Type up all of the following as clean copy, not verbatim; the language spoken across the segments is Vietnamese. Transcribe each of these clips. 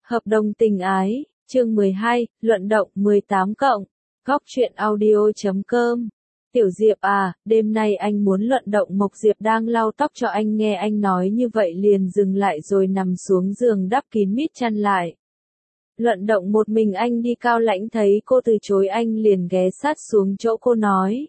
Hợp đồng tình ái, chương 12, luận động 18 cộng, góc truyện audio.com. Tiểu Diệp à, đêm nay anh muốn luận động. Mộc Diệp đang lau tóc cho anh, nghe anh nói như vậy liền dừng lại rồi nằm xuống giường đắp kín mít chăn lại. Luận động một mình anh đi. Cao Lãnh thấy cô từ chối anh liền ghé sát xuống chỗ cô nói.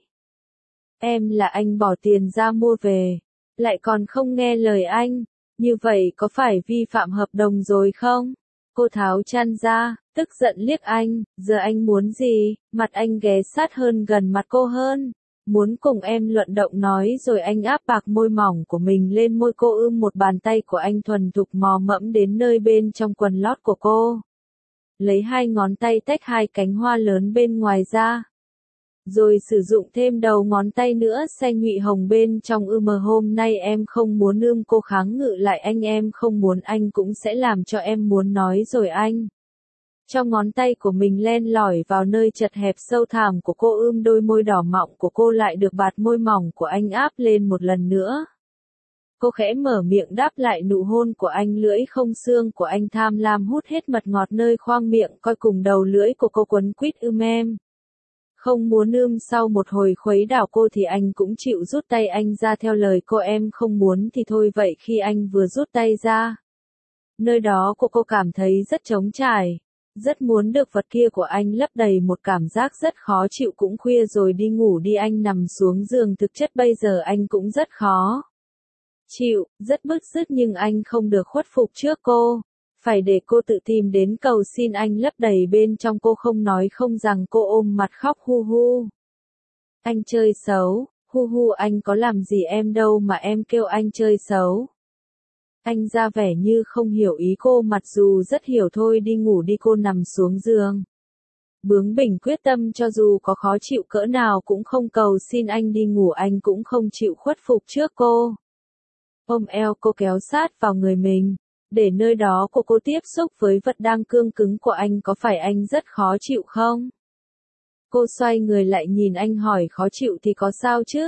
Em là anh bỏ tiền ra mua về, lại còn không nghe lời anh, như vậy có phải vi phạm hợp đồng rồi không? Cô tháo chăn ra, tức giận liếc anh, giờ anh muốn gì? Mặt anh ghé sát hơn gần mặt cô hơn. Muốn cùng em luận động nói rồi anh áp bạc môi mỏng của mình lên môi cô. Một bàn tay của anh thuần thục mò mẫm đến nơi bên trong quần lót của cô. Lấy hai ngón tay tách hai cánh hoa lớn bên ngoài ra. Rồi sử dụng thêm đầu ngón tay nữa xe nhụy hồng bên trong. Hôm nay em không muốn. Cô kháng ngự lại anh, em không muốn anh cũng sẽ làm cho em muốn nói rồi anh. Cho ngón tay của mình len lỏi vào nơi chật hẹp sâu thẳm của cô. Đôi môi đỏ mọng của cô lại được bạt môi mỏng của anh áp lên một lần nữa. Cô khẽ mở miệng đáp lại nụ hôn của anh. Lưỡi không xương của anh tham lam hút hết mật ngọt nơi khoang miệng coi cùng đầu lưỡi của cô quấn quýt em. Không muốn. Sau một hồi khuấy đảo cô thì anh cũng chịu rút tay anh ra theo lời cô. Em không muốn thì thôi. Vậy khi anh vừa rút tay ra, nơi đó cô cảm thấy rất trống trải, rất muốn được vật kia của anh lấp đầy một cảm giác rất khó chịu. Cũng khuya rồi, đi ngủ đi. Anh nằm xuống giường. Thực chất bây giờ anh cũng rất khó chịu, rất bứt rứt, nhưng anh không được khuất phục trước cô. Phải để cô tự tìm đến cầu xin anh lấp đầy bên trong cô. Không nói không rằng, cô ôm mặt khóc hu hu. Anh chơi xấu, hu hu, anh có làm gì em đâu mà em kêu anh chơi xấu. Anh ra vẻ như không hiểu ý cô, mặc dù rất hiểu. Thôi đi ngủ đi. Cô nằm xuống giường, bướng bỉnh quyết tâm cho dù có khó chịu cỡ nào cũng không cầu xin anh đi ngủ. Anh cũng không chịu khuất phục trước cô. Ôm eo cô kéo sát vào người mình, để nơi đó cô tiếp xúc với vật đang cương cứng của anh. Có phải anh rất khó chịu không? Cô xoay người lại nhìn anh hỏi. Khó chịu thì có sao chứ?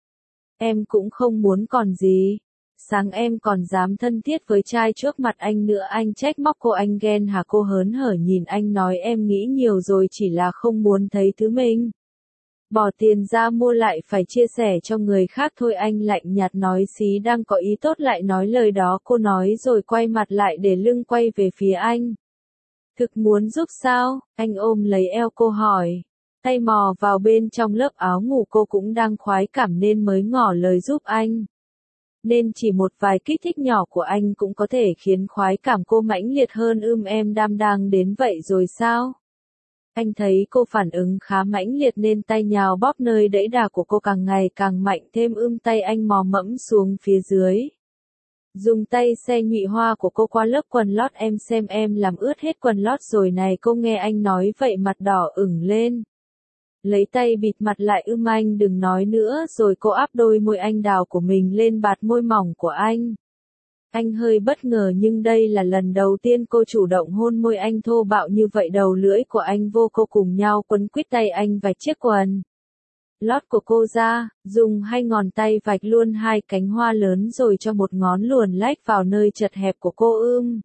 Em cũng không muốn còn gì. Sáng em còn dám thân thiết với trai trước mặt anh nữa. Anh trách móc cô. Anh ghen hả? Cô hớn hở nhìn anh nói. Em nghĩ nhiều rồi, chỉ là không muốn thấy thứ mình bỏ tiền ra mua lại phải chia sẻ cho người khác thôi. Anh lạnh nhạt nói. Xí đang có ý tốt lại nói lời đó. Cô nói rồi quay mặt lại để lưng quay về phía anh. Thực muốn giúp sao? Anh ôm lấy eo cô hỏi. Tay mò vào bên trong lớp áo ngủ cô cũng đang khoái cảm nên mới ngỏ lời giúp anh. Nên chỉ một vài kích thích nhỏ của anh cũng có thể khiến khoái cảm cô mãnh liệt hơn. Em đang đến vậy rồi sao? Anh thấy cô phản ứng khá mãnh liệt nên tay nhào bóp nơi đẫy đà của cô càng ngày càng mạnh thêm. Tay anh mò mẫm xuống phía dưới, dùng tay xe nhụy hoa của cô qua lớp quần lót. Em xem em làm ướt hết quần lót rồi này. Cô nghe anh nói vậy mặt đỏ ửng lên, lấy tay bịt mặt lại. Anh đừng nói nữa. Rồi cô áp đôi môi anh đào của mình lên bạt môi mỏng của anh. Anh hơi bất ngờ nhưng đây là lần đầu tiên cô chủ động hôn môi anh thô bạo như vậy. Đầu lưỡi của anh vô cô cùng nhau quấn quýt. Tay anh vạch chiếc quần lót của cô ra, dùng hai ngón tay vạch luôn hai cánh hoa lớn rồi cho một ngón luồn lách vào nơi chật hẹp của cô.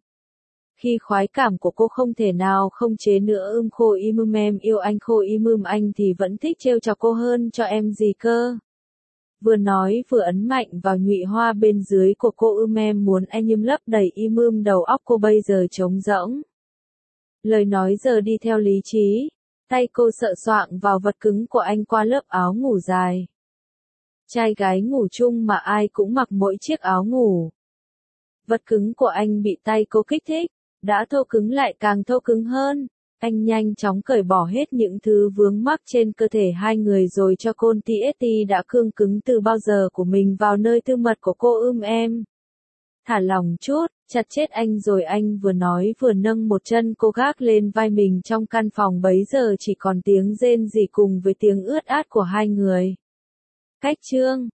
Khi khoái cảm của cô không thể nào không chế nữa. Khô em yêu anh. Khô anh thì vẫn thích trêu chọc cô hơn cho em gì cơ. Vừa nói vừa ấn mạnh vào nhụy hoa bên dưới của cô. Em muốn anh lấp đầy đầu óc cô bây giờ trống rỗng. Lời nói giờ đi theo lý trí. Tay cô sợ soạng vào vật cứng của anh qua lớp áo ngủ dài. Trai gái ngủ chung mà ai cũng mặc mỗi chiếc áo ngủ. Vật cứng của anh bị tay cô kích thích, đã thô cứng lại càng thô cứng hơn. Anh nhanh chóng cởi bỏ hết những thứ vướng mắc trên cơ thể hai người rồi cho con TST đã cương cứng từ bao giờ của mình vào nơi tư mật của cô. Em thả lỏng chút, chặt chết anh rồi. Anh vừa nói vừa nâng một chân cô gác lên vai mình. Trong căn phòng bấy giờ chỉ còn tiếng rên rỉ cùng với tiếng ướt át của hai người. Cách chương